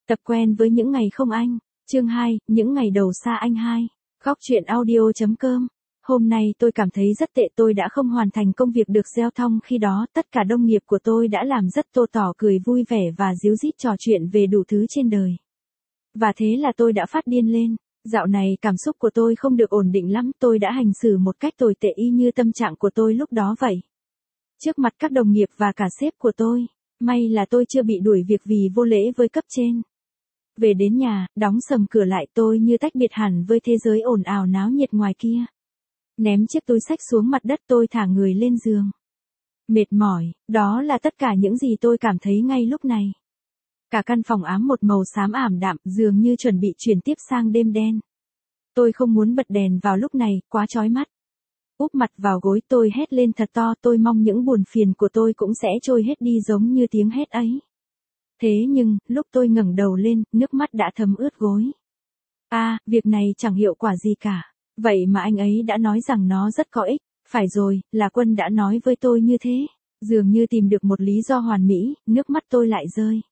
Tập quen với những ngày không anh. Chương 2, những ngày đầu xa anh 2. Góc truyện audio.com. Hôm nay tôi cảm thấy rất tệ, tôi đã không hoàn thành công việc được gieo thông, khi đó tất cả đồng nghiệp của tôi đã làm rất tô tỏ, cười vui vẻ và díu dít trò chuyện về đủ thứ trên đời. Và thế là tôi đã phát điên lên. Dạo này cảm xúc của tôi không được ổn định lắm, tôi đã hành xử một cách tồi tệ y như tâm trạng của tôi lúc đó vậy. Trước mặt các đồng nghiệp và cả sếp của tôi, may là tôi chưa bị đuổi việc vì vô lễ với cấp trên. Về đến nhà, đóng sầm cửa lại, tôi như tách biệt hẳn với thế giới ồn ào náo nhiệt ngoài kia. Ném chiếc túi xách xuống mặt đất, tôi thả người lên giường. Mệt mỏi, đó là tất cả những gì tôi cảm thấy ngay lúc này. Cả căn phòng ám một màu xám ảm đạm, dường như chuẩn bị chuyển tiếp sang đêm đen. Tôi không muốn bật đèn vào lúc này, quá chói mắt. Úp mặt vào gối, tôi hét lên thật to, tôi mong những buồn phiền của tôi cũng sẽ trôi hết đi giống như tiếng hét ấy. Thế nhưng, lúc tôi ngẩng đầu lên, nước mắt đã thấm ướt gối. Việc này chẳng hiệu quả gì cả. Vậy mà anh ấy đã nói rằng nó rất có ích. Phải rồi, là Quân đã nói với tôi như thế. Dường như tìm được một lý do hoàn mỹ, nước mắt tôi lại rơi.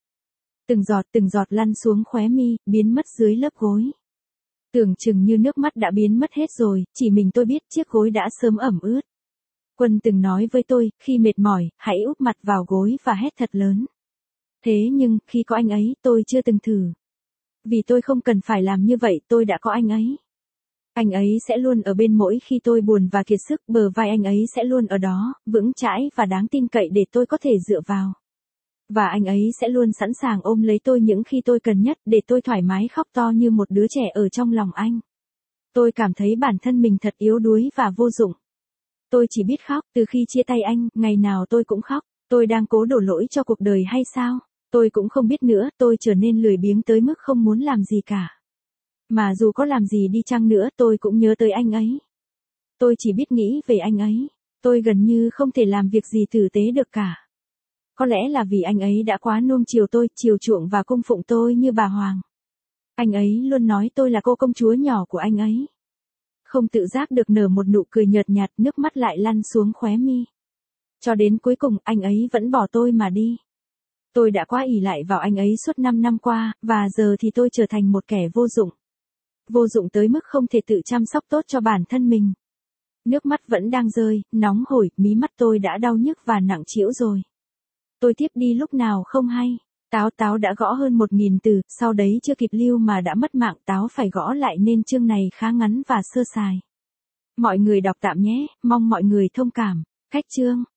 Từng giọt lăn xuống khóe mi, biến mất dưới lớp gối. Tưởng chừng như nước mắt đã biến mất hết rồi, chỉ mình tôi biết chiếc gối đã sớm ẩm ướt. Quân từng nói với tôi, khi mệt mỏi, hãy úp mặt vào gối và hét thật lớn. Thế nhưng, khi có anh ấy, tôi chưa từng thử. Vì tôi không cần phải làm như vậy, tôi đã có anh ấy. Anh ấy sẽ luôn ở bên mỗi khi tôi buồn và kiệt sức, bờ vai anh ấy sẽ luôn ở đó, vững chãi và đáng tin cậy để tôi có thể dựa vào. Và anh ấy sẽ luôn sẵn sàng ôm lấy tôi những khi tôi cần nhất, để tôi thoải mái khóc to như một đứa trẻ ở trong lòng anh. Tôi cảm thấy bản thân mình thật yếu đuối và vô dụng. Tôi chỉ biết khóc, từ khi chia tay anh, ngày nào tôi cũng khóc. Tôi đang cố đổ lỗi cho cuộc đời hay sao? Tôi cũng không biết nữa, tôi trở nên lười biếng tới mức không muốn làm gì cả. Mà dù có làm gì đi chăng nữa, tôi cũng nhớ tới anh ấy. Tôi chỉ biết nghĩ về anh ấy. Tôi gần như không thể làm việc gì tử tế được cả. Có lẽ là vì anh ấy đã quá nuông chiều tôi, chiều chuộng và cung phụng tôi như bà hoàng. Anh ấy luôn nói tôi là cô công chúa nhỏ của anh ấy. Không tự giác được nở một nụ cười nhợt nhạt, nước mắt lại lăn xuống khóe mi. Cho đến cuối cùng, anh ấy vẫn bỏ tôi mà đi. Tôi đã quá ỷ lại vào anh ấy suốt 5 năm qua, và giờ thì tôi trở thành một kẻ vô dụng. Vô dụng tới mức không thể tự chăm sóc tốt cho bản thân mình. Nước mắt vẫn đang rơi, nóng hổi, mí mắt tôi đã đau nhức và nặng trĩu rồi. Tôi tiếp đi lúc nào không hay. Táo đã gõ hơn 1000 từ, sau đấy chưa kịp lưu mà đã mất mạng. Táo phải gõ lại nên chương này khá ngắn và sơ sài. Mọi người đọc tạm nhé, mong mọi người thông cảm. Cách chương.